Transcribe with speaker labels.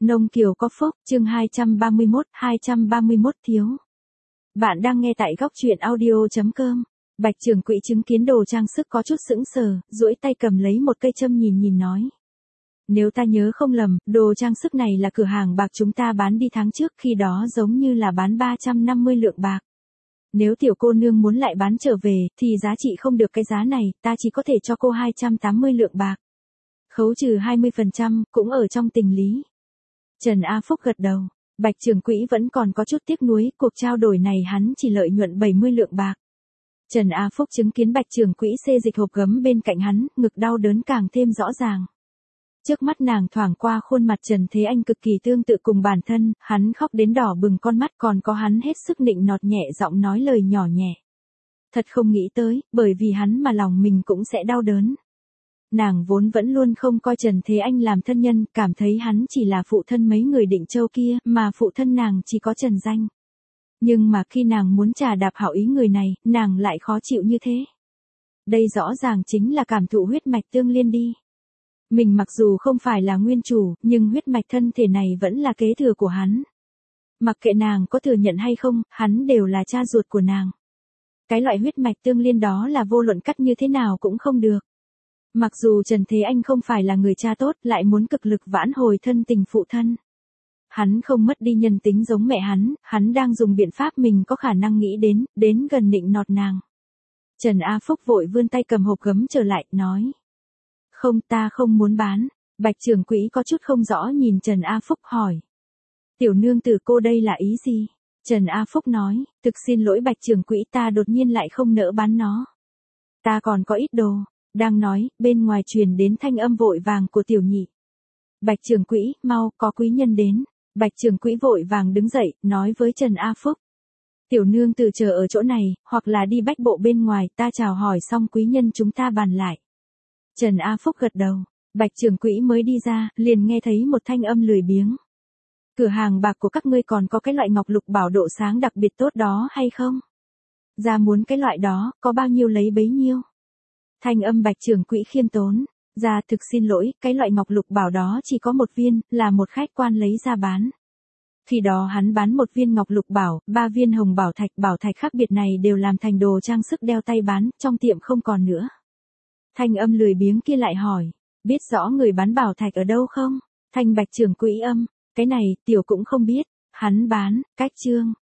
Speaker 1: Nông Kiều có phúc, chương 231 thiếu. Bạn đang nghe tại góc truyện audio.com. Bạch Trường Quỹ chứng kiến đồ trang sức có chút sững sờ, duỗi tay cầm lấy một cây châm nhìn nói. Nếu ta nhớ không lầm, đồ trang sức này là cửa hàng bạc chúng ta bán đi tháng trước, khi đó giống như là bán 350 lượng bạc. Nếu tiểu cô nương muốn lại bán trở về, thì giá trị không được cái giá này, ta chỉ có thể cho cô 280 lượng bạc. Khấu trừ 20%, cũng ở trong tình lý. Trần A Phúc gật đầu. Bạch Trường Quỹ vẫn còn có chút tiếc nuối, cuộc trao đổi này hắn chỉ lợi nhuận 70 lượng bạc. Trần A Phúc chứng kiến Bạch Trường Quỹ xê dịch hộp gấm bên cạnh hắn, ngực đau đớn càng thêm rõ ràng. Trước mắt nàng thoảng qua khuôn mặt Trần Thế Anh cực kỳ tương tự cùng bản thân, hắn khóc đến đỏ bừng con mắt, còn có hắn hết sức nịnh nọt nhẹ giọng nói lời nhỏ nhẹ. Thật không nghĩ tới, bởi vì hắn mà lòng mình cũng sẽ đau đớn. Nàng vốn vẫn luôn không coi Trần Thế Anh làm thân nhân, cảm thấy hắn chỉ là phụ thân mấy người Định Châu kia, mà phụ thân nàng chỉ có Trần Danh. Nhưng mà khi nàng muốn trà đạp hảo ý người này, nàng lại khó chịu như thế. Đây rõ ràng chính là cảm thụ huyết mạch tương liên đi. Mình mặc dù không phải là nguyên chủ, nhưng huyết mạch thân thể này vẫn là kế thừa của hắn. Mặc kệ nàng có thừa nhận hay không, hắn đều là cha ruột của nàng. Cái loại huyết mạch tương liên đó là vô luận cắt như thế nào cũng không được. Mặc dù Trần Thế Anh không phải là người cha tốt, lại muốn cực lực vãn hồi thân tình phụ thân. Hắn không mất đi nhân tính giống mẹ hắn đang dùng biện pháp mình có khả năng nghĩ đến gần nịnh nọt nàng. Trần A Phúc vội vươn tay cầm hộp gấm trở lại, nói. Không, ta không muốn bán. Bạch Trường Quỹ có chút không rõ nhìn Trần A Phúc hỏi. Tiểu nương tử cô đây là ý gì? Trần A Phúc nói, thực xin lỗi Bạch Trường Quỹ, ta đột nhiên lại không nỡ bán nó. Ta còn có ít đồ. Đang nói, bên ngoài truyền đến thanh âm vội vàng của Tiểu Nhị. Bạch Trường Quỹ, mau, có quý nhân đến. Bạch Trường Quỹ vội vàng đứng dậy, nói với Trần A Phúc. Tiểu nương tử chờ ở chỗ này, hoặc là đi bách bộ bên ngoài, ta chào hỏi xong quý nhân chúng ta bàn lại. Trần A Phúc gật đầu. Bạch Trường Quỹ mới đi ra, liền nghe thấy một thanh âm lười biếng. Cửa hàng bạc của các ngươi còn có cái loại ngọc lục bảo độ sáng đặc biệt tốt đó hay không? Ra muốn cái loại đó, có bao nhiêu lấy bấy nhiêu? Thanh âm Bạch Trường Quỹ khiêm tốn. Ra thực xin lỗi, cái loại ngọc lục bảo đó chỉ có một viên, là một khách quan lấy ra bán. Khi đó hắn bán một viên ngọc lục bảo, 3 viên hồng bảo thạch khác biệt này đều làm thành đồ trang sức đeo tay bán, trong tiệm không còn nữa. Thanh âm lười biếng kia lại hỏi, biết rõ người bán bảo thạch ở đâu không? Thanh Bạch Trường Quỹ âm, cái này, tiểu cũng không biết, hắn bán, cách trương.